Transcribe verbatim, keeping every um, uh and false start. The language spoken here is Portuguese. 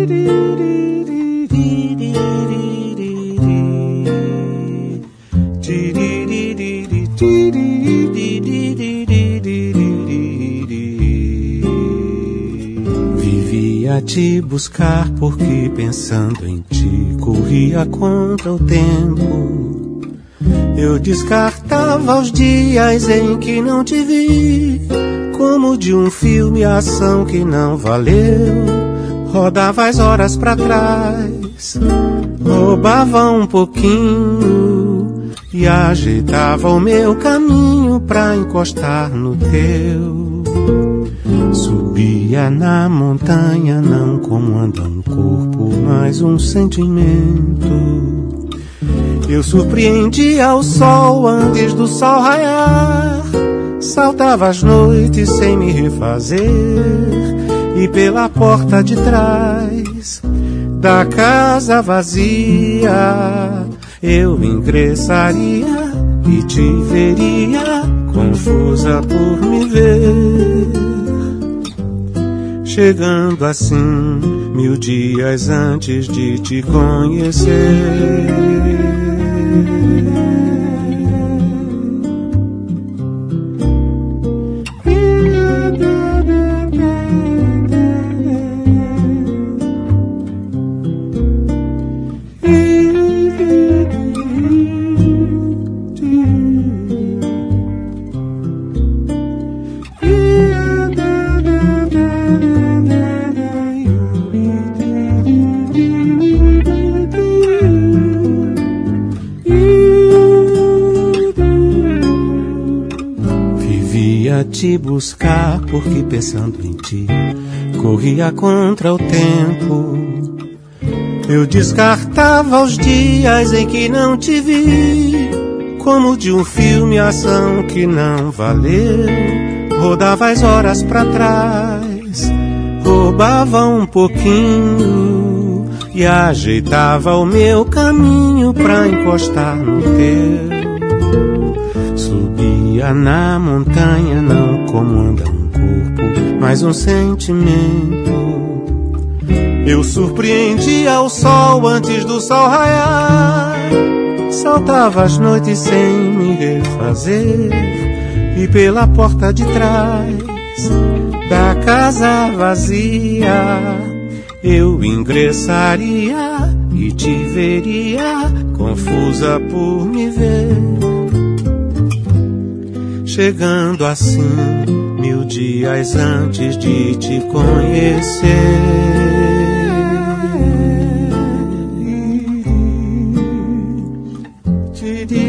Vivia a te buscar porque pensando em ti corria contra o tempo. Eu descartava os dias em que não te vi, como de um filme ação que não valeu. Rodava as horas pra trás, roubava um pouquinho e ajeitava o meu caminho pra encostar no teu. Subia na montanha não como anda um corpo, mas um sentimento. Eu surpreendia o sol antes do sol raiar, saltava as noites sem me refazer, e pela porta de trás da casa vazia eu ingressaria e te veria, confusa por me ver. Chegando assim mil dias antes de te conhecer. Te buscar porque pensando em ti corria contra o tempo. Eu descartava os dias em que não te vi, como de um filme ação que não valeu. Rodava as horas pra trás, roubava um pouquinho e ajeitava o meu caminho pra encostar no teu. Subia na montanha não como anda um corpo, mas um sentimento. Eu surpreendia o sol antes do sol raiar, saltava as noites sem me refazer, e pela porta de trás da casa vazia eu ingressaria e te veria, confusa por me ver. Chegando assim mil dias antes de te conhecer. Te